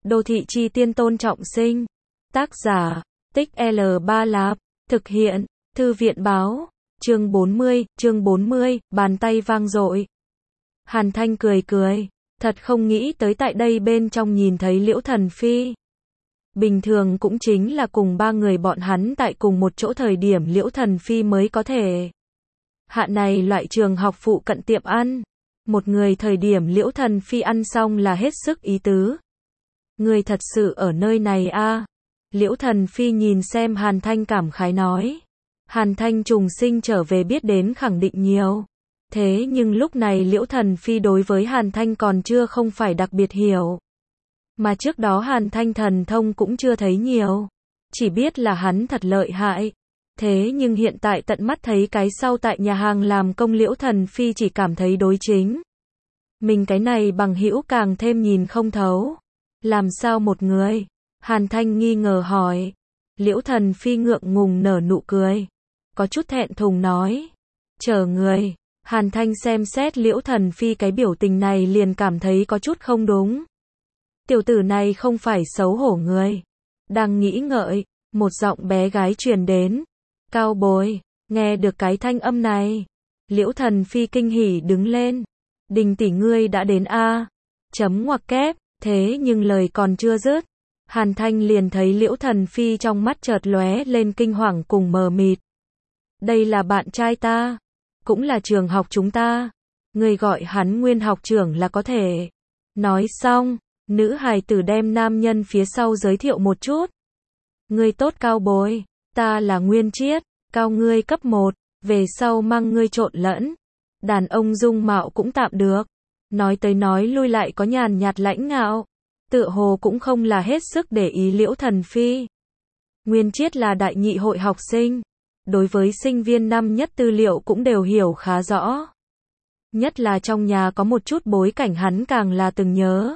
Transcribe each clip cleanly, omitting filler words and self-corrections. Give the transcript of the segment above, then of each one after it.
Đô thị chi tiên Tôn Trọng Sinh. Tác giả, Tích L3 Lạp. Thực hiện, Thư viện báo. Chương 40, bàn tay vang dội. Hàn Thanh cười cười. Thật không nghĩ tới tại đây bên trong nhìn thấy Liễu Thần Phi. Bình thường cũng chính là cùng ba người bọn hắn tại cùng một chỗ thời điểm Liễu Thần Phi mới có thể. Hạ này loại trường học phụ cận tiệm ăn. Một người thời điểm Liễu Thần Phi ăn xong là hết sức ý tứ. Người thật sự ở nơi này a? Liễu Thần Phi nhìn xem Hàn Thanh cảm khái nói. Hàn Thanh trùng sinh trở về biết đến khẳng định nhiều. Thế nhưng lúc này Liễu Thần Phi đối với Hàn Thanh còn chưa không phải đặc biệt hiểu. Mà trước đó Hàn Thanh thần thông cũng chưa thấy nhiều. Chỉ biết là hắn thật lợi hại. Thế nhưng hiện tại tận mắt thấy cái sau tại nhà hàng làm công Liễu Thần Phi chỉ cảm thấy đối chính. Mình cái này bằng hữu càng thêm nhìn không thấu. Làm sao một người? Hàn Thanh nghi ngờ hỏi. Liễu Thần Phi ngượng ngùng nở nụ cười. Có chút thẹn thùng nói. Chờ người. Hàn Thanh xem xét Liễu Thần Phi cái biểu tình này liền cảm thấy có chút không đúng. Tiểu tử này không phải xấu hổ người. Đang nghĩ ngợi, một giọng bé gái truyền đến. Cao bối, nghe được cái thanh âm này. Liễu Thần Phi kinh hỉ đứng lên. Đình tỷ ngươi đã đến a? Chấm ngoặc kép, thế nhưng lời còn chưa dứt. Hàn Thanh liền thấy Liễu Thần Phi trong mắt chợt lóe lên kinh hoàng cùng mờ mịt. Đây là bạn trai ta, cũng là trường học chúng ta. Người gọi hắn Nguyên học trưởng là có thể. Nói xong, nữ hài tử đem nam nhân phía sau giới thiệu một chút. Ngươi tốt cao bối, ta là Nguyên Chiết, cao ngươi cấp 1, về sau mang ngươi trộn lẫn. Đàn ông dung mạo cũng tạm được. Nói tới nói lui lại có nhàn nhạt lãnh ngạo. Tựa hồ cũng không là hết sức để ý Liễu Thần Phi. Nguyên Chiết là đại nhị hội học sinh. Đối với sinh viên năm nhất tư liệu cũng đều hiểu khá rõ. Nhất là trong nhà có một chút bối cảnh hắn càng là từng nhớ.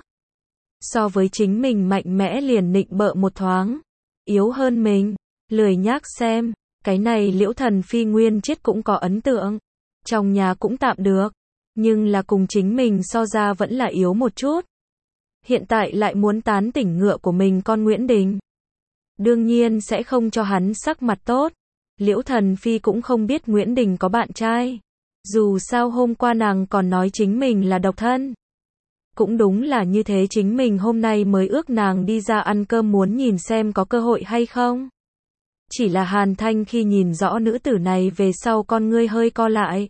So với chính mình mạnh mẽ liền nịnh bợ một thoáng. Yếu hơn mình, lười nhác xem. Cái này Liễu Thần Phi Nguyên Chiết cũng có ấn tượng. Trong nhà cũng tạm được. Nhưng là cùng chính mình so ra vẫn là yếu một chút. Hiện tại lại muốn tán tỉnh ngựa của mình con Nguyễn Đình. Đương nhiên sẽ không cho hắn sắc mặt tốt. Liễu Thần Phi cũng không biết Nguyễn Đình có bạn trai. Dù sao hôm qua nàng còn nói chính mình là độc thân. Cũng đúng là như thế chính mình hôm nay mới ước nàng đi ra ăn cơm muốn nhìn xem có cơ hội hay không. Chỉ là Hàn Thanh khi nhìn rõ nữ tử này về sau con ngươi hơi co lại.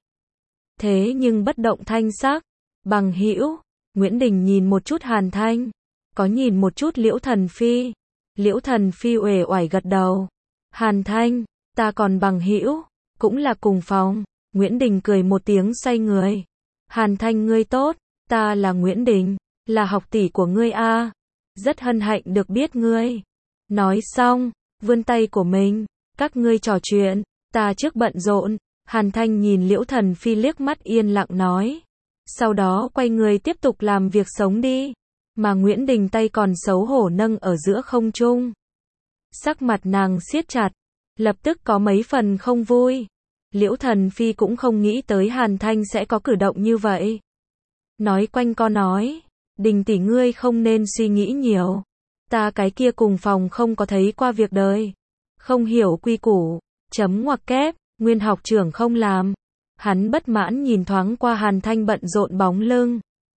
Thế nhưng bất động thanh sắc. Bằng hữu. Nguyễn Đình nhìn một chút Hàn Thanh. Có nhìn một chút Liễu Thần Phi. Liễu Thần Phi uể oải gật đầu. Hàn Thanh, ta còn bằng hữu, cũng là cùng phòng. Nguyễn Đình cười một tiếng xoay người. Hàn Thanh ngươi tốt, ta là Nguyễn Đình, là học tỷ của ngươi a. Rất hân hạnh được biết ngươi. Nói xong, vươn tay của mình, các ngươi trò chuyện, ta trước bận rộn. Hàn Thanh nhìn Liễu Thần Phi liếc mắt yên lặng nói. Sau đó quay người tiếp tục làm việc sống đi. Mà Nguyễn Đình tay còn xấu hổ nâng ở giữa không trung. Sắc mặt nàng siết chặt, lập tức có mấy phần không vui. Liễu Thần Phi cũng không nghĩ tới Hàn Thanh sẽ có cử động như vậy. Nói quanh co nói, Đình tỷ ngươi không nên suy nghĩ nhiều. Ta cái kia cùng phòng không có thấy qua việc đời. Không hiểu quy củ, chấm ngoặc kép, Nguyên học trưởng không làm. Hắn bất mãn nhìn thoáng qua Hàn Thanh bận rộn bóng lưng.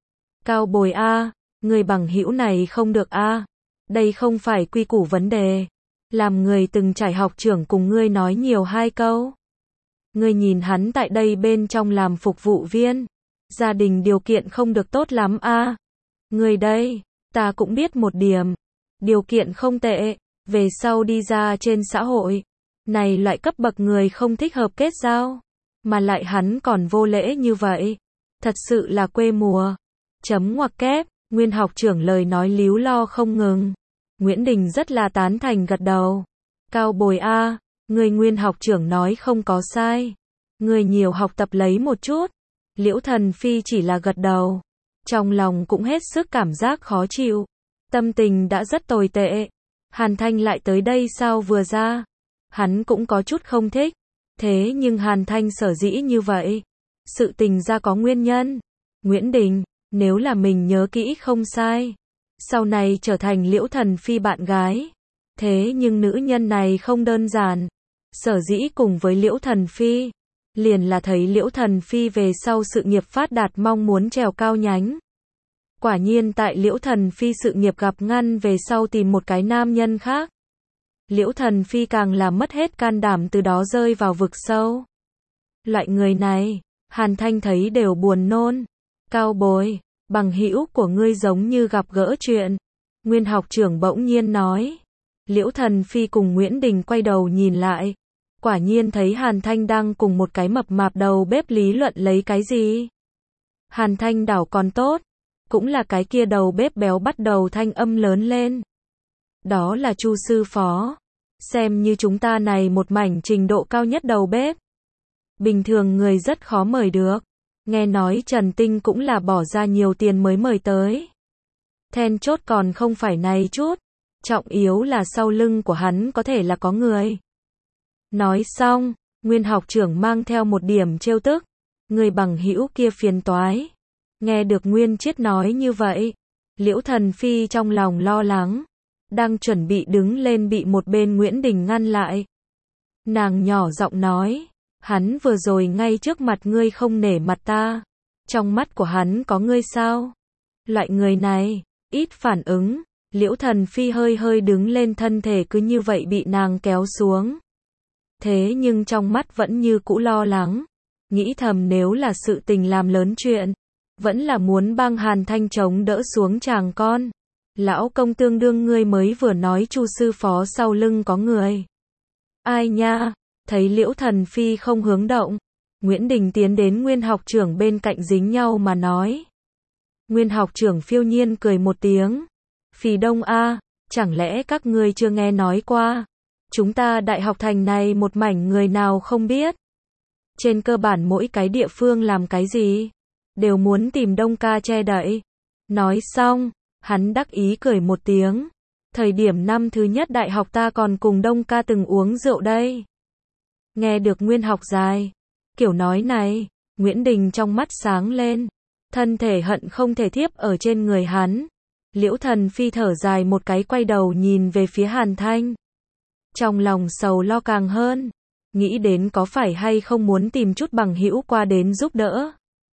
Cao bồi a, người bằng hữu này không được a. Đây không phải quy củ vấn đề. Làm người từng trải học trưởng cùng ngươi nói nhiều hai câu. Ngươi nhìn hắn tại đây bên trong làm phục vụ viên. Gia đình điều kiện không được tốt lắm a. Ngươi đây, ta cũng biết một điểm. Điều kiện không tệ. Về sau đi ra trên xã hội. Này loại cấp bậc người không thích hợp kết giao. Mà lại hắn còn vô lễ như vậy. Thật sự là quê mùa. Chấm ngoặc kép, Nguyên học trưởng lời nói líu lo không ngừng. Nguyễn Đình rất là tán thành gật đầu. Cao bồi a, người Nguyên học trưởng nói không có sai. Người nhiều học tập lấy một chút. Liễu Thần Phi chỉ là gật đầu. Trong lòng cũng hết sức cảm giác khó chịu. Tâm tình đã rất tồi tệ. Hàn Thanh lại tới đây sao vừa ra. Hắn cũng có chút không thích. Thế nhưng Hàn Thanh sở dĩ như vậy. Sự tình ra có nguyên nhân. Nguyễn Đình, nếu là mình nhớ kỹ không sai. sau này trở thành Liễu Thần Phi bạn gái. Thế nhưng nữ nhân này không đơn giản. Sở dĩ cùng với Liễu Thần Phi, liền là thấy Liễu Thần Phi về sau sự nghiệp phát đạt mong muốn trèo cao nhánh. Quả nhiên tại Liễu Thần Phi sự nghiệp gặp ngăn về sau tìm một cái nam nhân khác. Liễu Thần Phi càng là mất hết can đảm từ đó rơi vào vực sâu. Loại người này, Hàn Thanh thấy đều buồn nôn. Cao bối, bằng hữu của ngươi giống như gặp gỡ chuyện. Nguyên học trưởng bỗng nhiên nói. Liễu Thần Phi cùng Nguyễn Đình quay đầu nhìn lại. Quả nhiên thấy Hàn Thanh đang cùng một cái mập mạp đầu bếp lý luận lấy cái gì. Hàn Thanh đảo còn tốt. Cũng là cái kia đầu bếp béo bắt đầu thanh âm lớn lên. Đó là Chu sư phó. Xem như chúng ta này một mảnh trình độ cao nhất đầu bếp. Bình thường người rất khó mời được. Nghe nói Trần Tinh cũng là bỏ ra nhiều tiền mới mời tới. Then chốt còn không phải này chút. Trọng yếu là sau lưng của hắn có thể là có người. Nói xong, Nguyên học trưởng mang theo một điểm trêu tức. Người bằng hữu kia phiền toái. Nghe được Nguyên Chiết nói như vậy, Liễu Thần Phi trong lòng lo lắng. Đang chuẩn bị đứng lên bị một bên Nguyễn Đình ngăn lại. Nàng nhỏ giọng nói, hắn vừa rồi ngay trước mặt ngươi không nể mặt ta. Trong mắt của hắn có ngươi sao? Loại người này, ít phản ứng. Liễu Thần Phi hơi hơi đứng lên, thân thể cứ như vậy bị nàng kéo xuống. Thế nhưng trong mắt vẫn như cũ lo lắng. Nghĩ thầm nếu là sự tình làm lớn chuyện, vẫn là muốn bang Hàn Thanh chống đỡ xuống chàng con. Lão công tương đương ngươi mới vừa nói Chu sư phó sau lưng có người. Ai nha, thấy Liễu Thần Phi không hướng động. Nguyễn Đình tiến đến Nguyên học trưởng bên cạnh dính nhau mà nói. Nguyên học trưởng phiêu nhiên cười một tiếng. Phì Đông a, chẳng lẽ các ngươi chưa nghe nói qua? Chúng ta đại học thành này một mảnh người nào không biết. Trên cơ bản mỗi cái địa phương làm cái gì, đều muốn tìm Đông ca che đậy. Nói xong, hắn đắc ý cười một tiếng. Thời điểm năm thứ nhất đại học ta còn cùng Đông ca từng uống rượu đây. Nghe được Nguyên học dài, kiểu nói này, Nguyễn Đình trong mắt sáng lên. Thân thể hận không thể thiếp ở trên người hắn. Liễu Thần Phi thở dài một cái quay đầu nhìn về phía Hàn Thanh. Trong lòng sầu lo càng hơn. Nghĩ đến có phải hay không muốn tìm chút bằng hữu qua đến giúp đỡ.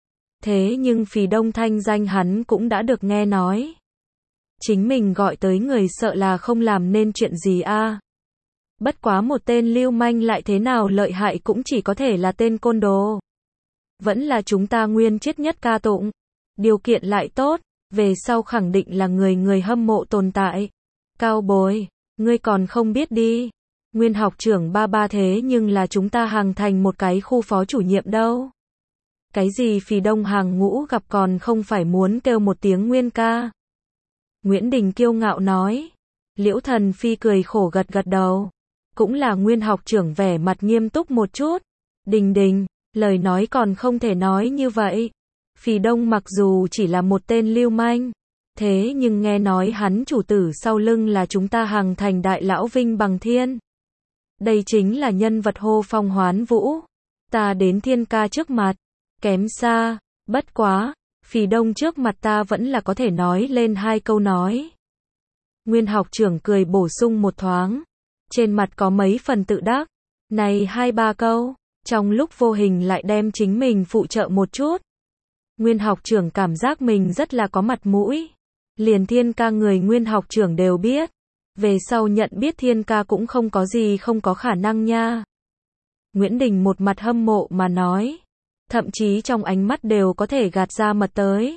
Thế nhưng Phì Đông thanh danh hắn cũng đã được nghe nói. Chính mình gọi tới người sợ là không làm nên chuyện gì a. Bất quá một tên lưu manh lại thế nào lợi hại cũng chỉ có thể là tên côn đồ. Vẫn là chúng ta Nguyên Chiết nhất ca tụng. Điều kiện lại tốt, về sau khẳng định là người hâm mộ tồn tại. Cao bối, ngươi còn không biết đi. Nguyên học trưởng ba thế nhưng là chúng ta Hàng Thành một cái khu phó chủ nhiệm đâu. Cái gì Phì Đông hàng ngũ gặp còn không phải muốn kêu một tiếng Nguyên ca. Nguyễn Đình kiêu ngạo nói. Liễu Thần Phi cười khổ gật gật đầu. Cũng là Nguyên học trưởng vẻ mặt nghiêm túc một chút. Đình, lời nói còn không thể nói như vậy. Phì Đông mặc dù chỉ là một tên lưu manh, thế nhưng nghe nói hắn chủ tử sau lưng là chúng ta Hàng Thành đại lão Vinh Bằng Thiên. Đây chính là nhân vật hô phong hoán vũ. Ta đến Thiên ca trước mặt, kém xa, bất quá, Phì Đông trước mặt ta vẫn là có thể nói lên hai câu nói. Nguyên học trưởng cười bổ sung một thoáng, trên mặt có mấy phần tự đắc. Này 2-3 câu, trong lúc vô hình lại đem chính mình phụ trợ một chút. Nguyên học trưởng cảm giác mình rất là có mặt mũi. Liền Thiên ca người Nguyên học trưởng đều biết. Về sau nhận biết Thiên ca cũng không có gì không có khả năng nha. Nguyễn Đình một mặt hâm mộ mà nói. Thậm chí trong ánh mắt đều có thể gạt ra mật tới.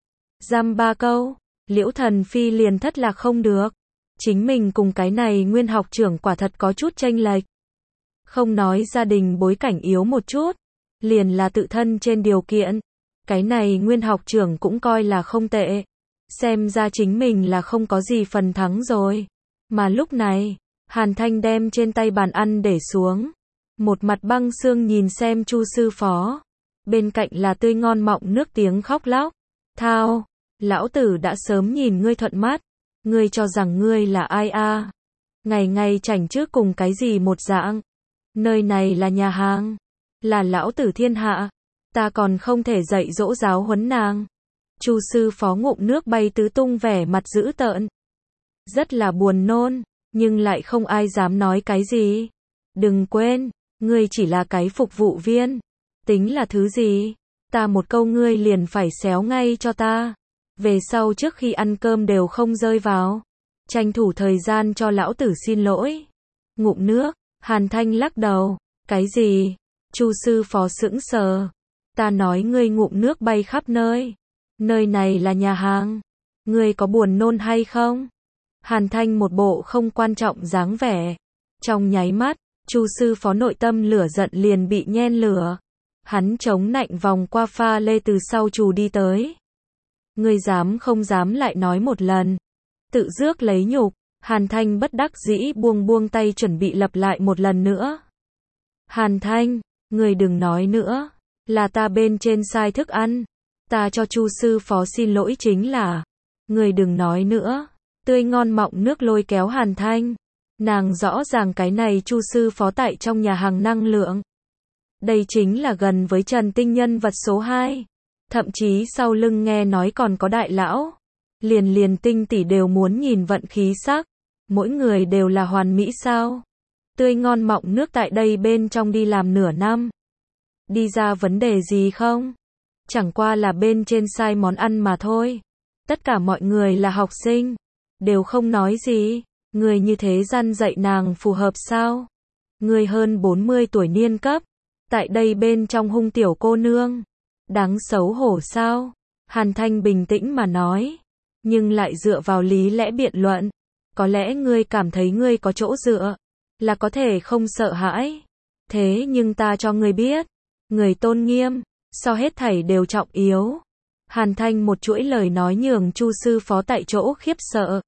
Dăm 3 câu, Liễu Thần Phi liền thất lạc không được. Chính mình cùng cái này Nguyên học trưởng quả thật có chút chênh lệch. Không nói gia đình bối cảnh yếu một chút, liền là tự thân trên điều kiện. Cái này Nguyên học trưởng cũng coi là không tệ. Xem ra chính mình là không có gì phần thắng rồi. Mà lúc này, Hàn Thanh đem trên tay bàn ăn để xuống. Một mặt băng xương nhìn xem Chu sư phó. Bên cạnh là tươi ngon mọng nước tiếng khóc lóc. Thao, lão tử đã sớm nhìn ngươi thuận mắt. Ngươi cho rằng ngươi là ai a? Ngày ngày chảnh trước cùng cái gì một dạng. Nơi này là nhà hàng. Là lão tử thiên hạ. Ta còn không thể dạy dỗ giáo huấn nàng. Chu sư phó ngụm nước bay tứ tung, vẻ mặt dữ tợn. Rất là buồn nôn, nhưng lại không ai dám nói cái gì. Đừng quên, ngươi chỉ là cái phục vụ viên. Tính là thứ gì? Ta một câu ngươi liền phải xéo ngay cho ta. Về sau trước khi ăn cơm đều không rơi vào. Tranh thủ thời gian cho lão tử xin lỗi. Ngụm nước, Hàn Thanh lắc đầu. Cái gì? Chu sư phó sững sờ. Ta nói ngươi ngụm nước bay khắp nơi. Nơi này là nhà hàng. Ngươi có buồn nôn hay không? Hàn Thanh một bộ không quan trọng dáng vẻ. Trong nháy mắt, Chu sư phó nội tâm lửa giận liền bị nhen lửa. Hắn chống nạnh vòng qua pha lê từ sau Chu đi tới. Ngươi dám không dám lại nói một lần. Tự rước lấy nhục. Hàn Thanh bất đắc dĩ buông tay chuẩn bị lặp lại một lần nữa. Hàn Thanh, ngươi đừng nói nữa. Là ta bên trên sai thức ăn. Ta cho Chu sư phó xin lỗi chính là. Ngươi đừng nói nữa. Tươi ngon mọng nước lôi kéo Hàn Thanh. Nàng rõ ràng cái này Chu sư phó tại trong nhà hàng năng lượng. Đây chính là gần với Trần Tinh nhân vật số 2. Thậm chí sau lưng nghe nói còn có đại lão. Liền Tinh tỷ đều muốn nhìn vận khí sắc. Mỗi người đều là hoàn mỹ sao? Tươi ngon mọng nước tại đây bên trong đi làm nửa năm. Đi ra vấn đề gì không? Chẳng qua là bên trên sai món ăn mà thôi. Tất cả mọi người là học sinh. Đều không nói gì. Người như thế răn dạy nàng phù hợp sao? Người hơn 40 tuổi niên cấp. Tại đây bên trong hung tiểu cô nương. Đáng xấu hổ sao? Hàn Thanh bình tĩnh mà nói. Nhưng lại dựa vào lý lẽ biện luận. Có lẽ ngươi cảm thấy ngươi có chỗ dựa. Là có thể không sợ hãi. Thế nhưng ta cho ngươi biết. Người tôn nghiêm. So hết thảy đều trọng yếu. Hàn Thanh một chuỗi lời nói nhường Chu sư phó tại chỗ khiếp sợ.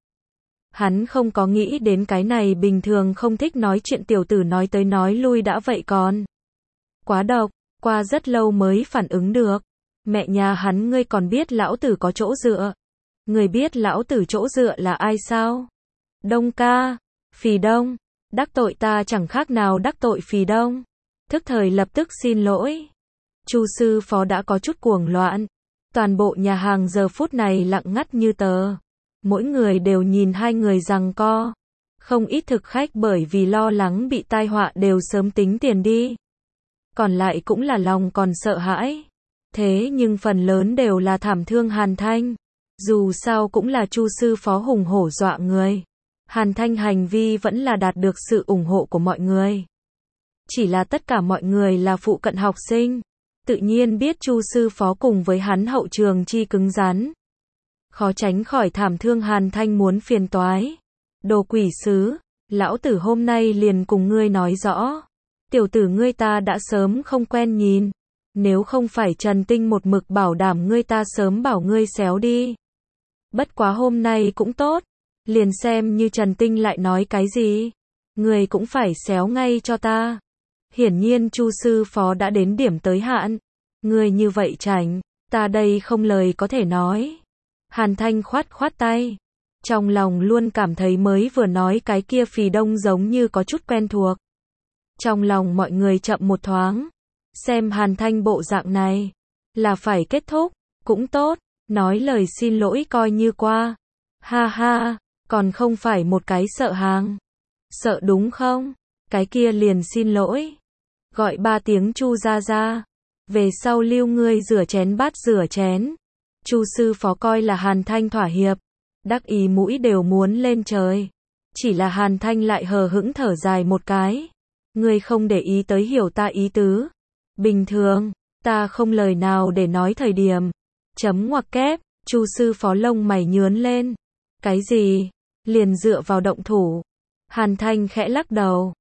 Hắn không có nghĩ đến cái này bình thường không thích nói chuyện tiểu tử nói tới nói lui đã vậy còn. Quá độc, qua rất lâu mới phản ứng được. Mẹ nhà hắn, ngươi còn biết lão tử có chỗ dựa. Ngươi biết lão tử chỗ dựa là ai sao? Đông ca, Phì Đông, đắc tội ta chẳng khác nào đắc tội Phì Đông. Thức thời lập tức xin lỗi. Chu sư phó đã có chút cuồng loạn. Toàn bộ nhà hàng giờ phút này lặng ngắt như tờ. Mỗi người đều nhìn hai người giằng co. Không ít thực khách bởi vì lo lắng bị tai họa đều sớm tính tiền đi. Còn lại cũng là lòng còn sợ hãi. Thế nhưng phần lớn đều là thảm thương Hàn Thanh. Dù sao cũng là Chu sư phó hùng hổ dọa người. Hàn Thanh hành vi vẫn là đạt được sự ủng hộ của mọi người. Chỉ là tất cả mọi người là phụ cận học sinh. Tự nhiên biết Chu sư phó cùng với hắn hậu trường chi cứng rắn. Khó tránh khỏi thảm thương Hàn Thanh muốn phiền toái. Đồ quỷ sứ, lão tử hôm nay liền cùng ngươi nói rõ. Tiểu tử ngươi ta đã sớm không quen nhìn. Nếu không phải Trần Tinh một mực bảo đảm ngươi ta sớm bảo ngươi xéo đi. Bất quá hôm nay cũng tốt. Liền xem như Trần Tinh lại nói cái gì. Ngươi cũng phải xéo ngay cho ta. Hiển nhiên Chu sư phó đã đến điểm tới hạn. Ngươi như vậy chảnh, ta đây không lời có thể nói. Hàn Thanh khoát tay. Trong lòng luôn cảm thấy mới vừa nói cái kia Phì Đông giống như có chút quen thuộc. Trong lòng mọi người chậm một thoáng. Xem Hàn Thanh bộ dạng này. Là phải kết thúc. Cũng tốt. Nói lời xin lỗi coi như qua. Ha ha. Còn không phải một cái sợ hàng. Sợ đúng không? Cái kia liền xin lỗi. Gọi 3 tiếng Chu ra ra. Về sau lưu ngươi rửa chén bát rửa chén. Chu sư phó coi là Hàn Thanh thỏa hiệp. Đắc ý mũi đều muốn lên trời. Chỉ là Hàn Thanh lại hờ hững thở dài một cái. Ngươi không để ý tới hiểu ta ý tứ. Bình thường, ta không lời nào để nói thời điểm. Chấm ngoặc kép, Chu sư phó lông mày nhướn lên. Cái gì? Liền dựa vào động thủ. Hàn Thanh khẽ lắc đầu.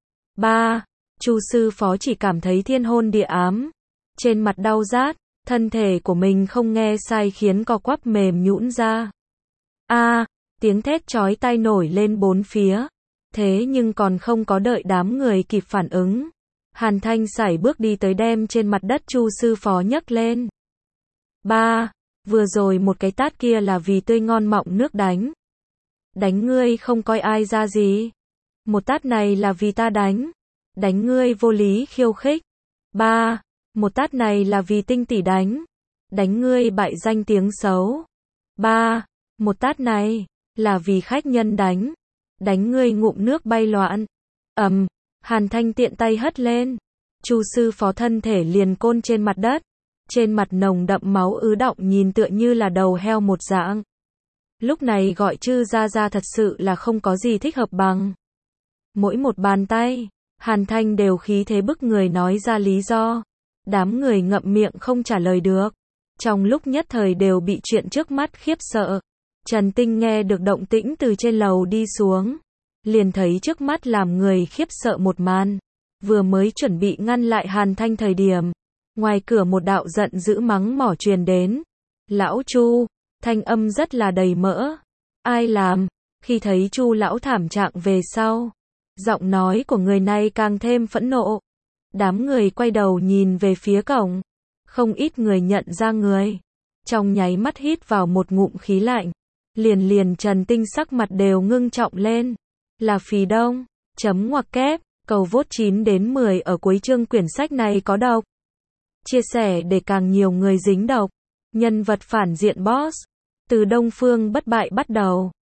Chu sư phó chỉ cảm thấy thiên hôn địa ám. Trên mặt đau rát, thân thể của mình không nghe sai khiến co quắp mềm nhũn ra. Tiếng thét chói tai nổi lên bốn phía. Thế nhưng còn không có đợi đám người kịp phản ứng. Hàn Thanh sải bước đi tới đem trên mặt đất Chu sư phó nhấc lên. Vừa rồi một cái tát kia là vì tươi ngon mọng nước đánh. Đánh ngươi không coi ai ra gì. Một tát này là vì ta đánh. Đánh ngươi vô lý khiêu khích. Một tát này là vì Tinh tỷ đánh. đánh ngươi bại danh tiếng xấu. 3. Một tát này, là vì khách nhân đánh. Đánh ngươi ngụm nước bay loạn. Hàn Thanh tiện tay hất lên. Chu sư phó thân thể liền côn trên mặt đất. Trên mặt nồng đậm máu ứ đọng nhìn tựa như là đầu heo một dạng. Lúc này gọi Chư ra thật sự là không có gì thích hợp bằng. Mỗi một bàn tay, Hàn Thanh đều khí thế bức người nói ra lý do. Đám người ngậm miệng không trả lời được. Trong lúc nhất thời đều bị chuyện trước mắt khiếp sợ. Trần Tinh nghe được động tĩnh từ trên lầu đi xuống. Liền thấy trước mắt làm người khiếp sợ một màn. Vừa mới chuẩn bị ngăn lại Hàn Thanh thời điểm. Ngoài cửa một đạo giận dữ mắng mỏ truyền đến. Lão Chu, thanh âm rất là đầy mỡ. Ai làm? Khi thấy Chu lão thảm trạng về sau. Giọng nói của người này càng thêm phẫn nộ. Đám người quay đầu nhìn về phía cổng. Không ít người nhận ra người. Trong nháy mắt hít vào một ngụm khí lạnh. Liền Trần Tinh sắc mặt đều ngưng trọng lên. Là Phí Đông. Chấm ngoặc kép. Cầu vote 9 đến 10 ở cuối chương quyển sách này có độc. Chia sẻ để càng nhiều người dính độc. Nhân vật phản diện boss. Từ Đông Phương bất bại bắt đầu.